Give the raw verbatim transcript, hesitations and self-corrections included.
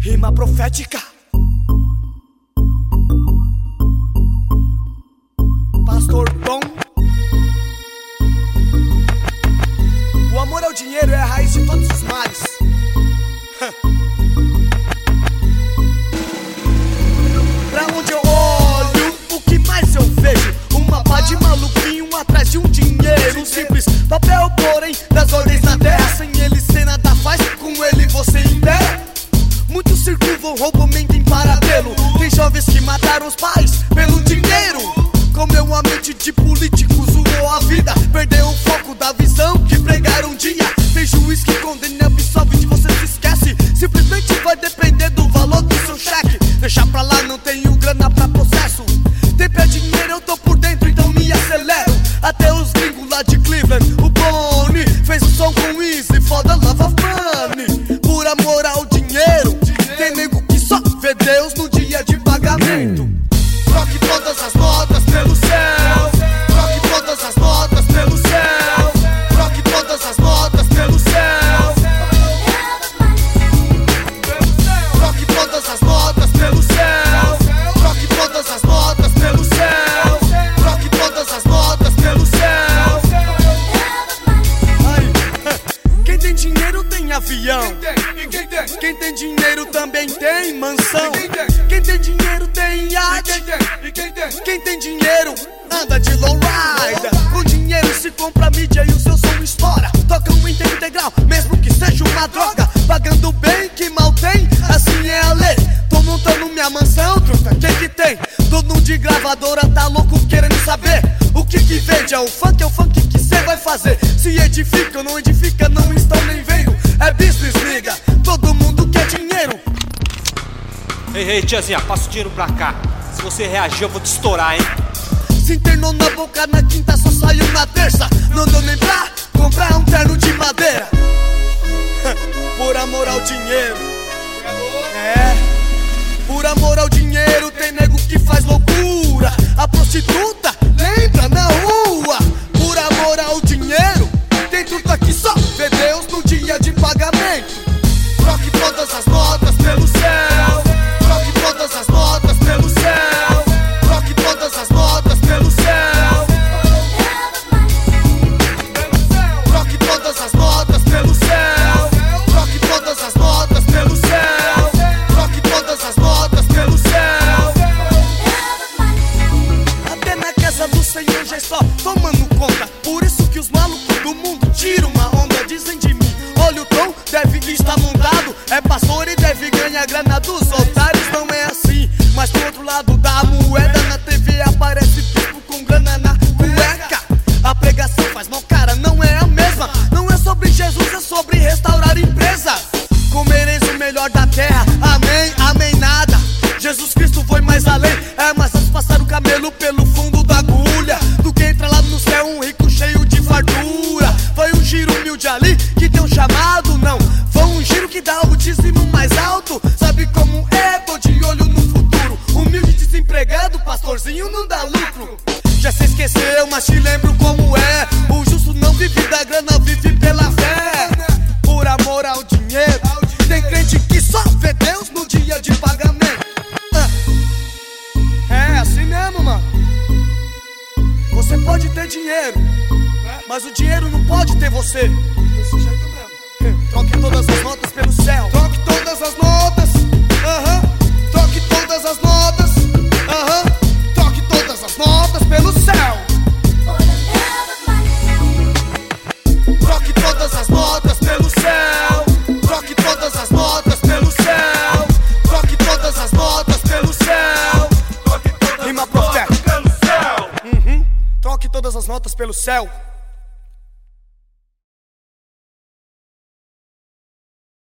Rima profética. Pastor Tom. O amor ao dinheiro é a raiz de todos os males. Pra onde eu olho, o que mais eu vejo? Uma pá de maluquinho atrás de um dinheiro. Um simples papel, porém, das ordens na terra. Sem ele cê nada faz, com ele você inteira. Muitos circulam, roubam, mentem para tê-lo. Tem jovens que mataram os pais pelo dinheiro. Comeu a mente de políticos, zoou a vida. Perdeu o foco da visão que pregaram um dia. Tem juiz que condena, absolve, de você se esquece. Simplesmente vai depender do valor do seu cheque. Deixa pra lá, não tenho grana pra processo. Tempo é dinheiro, eu tô por dentro, então me acelero. Até os gringos lá de Cleveland, o Bonnie fez um som com Easy, foda love of money. Por amor ao dinheiro, tem nego que só vê Deus no dia de pagamento. Troque todas as notas pelo céu. Troque todas as notas pelo céu. Troque todas as notas pelo céu. Troque todas as notas pelo céu. Troque todas as notas pelo céu. Troque todas as notas pelo céu. Ai, quem tem dinheiro tem avião. Quem tem dinheiro também tem mansão. Quem tem dinheiro tem iate. Quem tem dinheiro anda de lowrider. Com dinheiro se compra mídia e o seu som estoura. Toca um inteiro integral, mesmo que seja uma droga. Pagando bem, que mal tem, assim é a lei. Tô montando minha mansão, truta, quem que tem? Dono de gravadora tá louco querendo saber o que que vende, é o funk, é o funk que cê vai fazer. Se edifica ou não edifica, não estão nem vendo. É business, liga, todo mundo quer dinheiro. Ei, ei, tiazinha, passa o dinheiro pra cá. Se você reagir, eu vou te estourar, hein? Se internou na boca na quinta, só saiu na terça. Não deu nem pra comprar um terno de madeira. Por amor ao dinheiro. É, por amor ao dinheiro, tem nego que faz loucura. A prostituta lembra na rua. Por amor ao dinheiro, tem truta que só vê Deus no dia de pagamento. Troque todas as notas pelo céu. Troque todas as notas pelo céu. Troque todas as notas pelo céu. Troque todas as notas pelo céu. Troque todas as notas pelo céu. Troque todas as notas pelo céu. Até na casa do Senhor já estou tomando conta. Por isso que os malucos do mundo tiram uma onda. Dizem de mim, olha o tom, deve estar montado. É pastor e deve ganhar grana dos otários. Não é assim, mas do outro lado da moeda, na T V aparece tipo com grana na cueca. A pregação faz mal, cara, não é a mesma. Não é sobre Jesus, é sobre restaurar empresas. Comereis o melhor da terra, amém, amém nada. Jesus Cristo foi mais além. É mais fácil passar o camelo pelo fundo da agulha do que entrar lá no céu um rico cheio de fartura. Foi um giro humilde ali que deu um chamado, não. Foi um giro que dá o dízimo mais alto. Sabe como é? Tô de olho no futuro. Humilde desempregado, pastorzinho não dá lucro. Já se esqueceu, mas te lembro como é. O justo não vive da grana, vive pela fé. Por amor ao dinheiro, tem crente que só vê Deus no dia de pagamento. É assim mesmo, mano. Você pode ter dinheiro, mas o dinheiro não pode ter você. Desse jeito mesmo. Troque todas as notas pelo céu. Troque todas as notas. Aham. Uh-huh. Troque todas as notas. Aham. Uh-huh. Troque todas as notas pelo céu. Troque todas as notas pelo céu. Troque todas as notas pelo céu. Troque todas as notas pelo céu. Rima profética pelo céu. Uhum. Troque todas as notas pelo céu.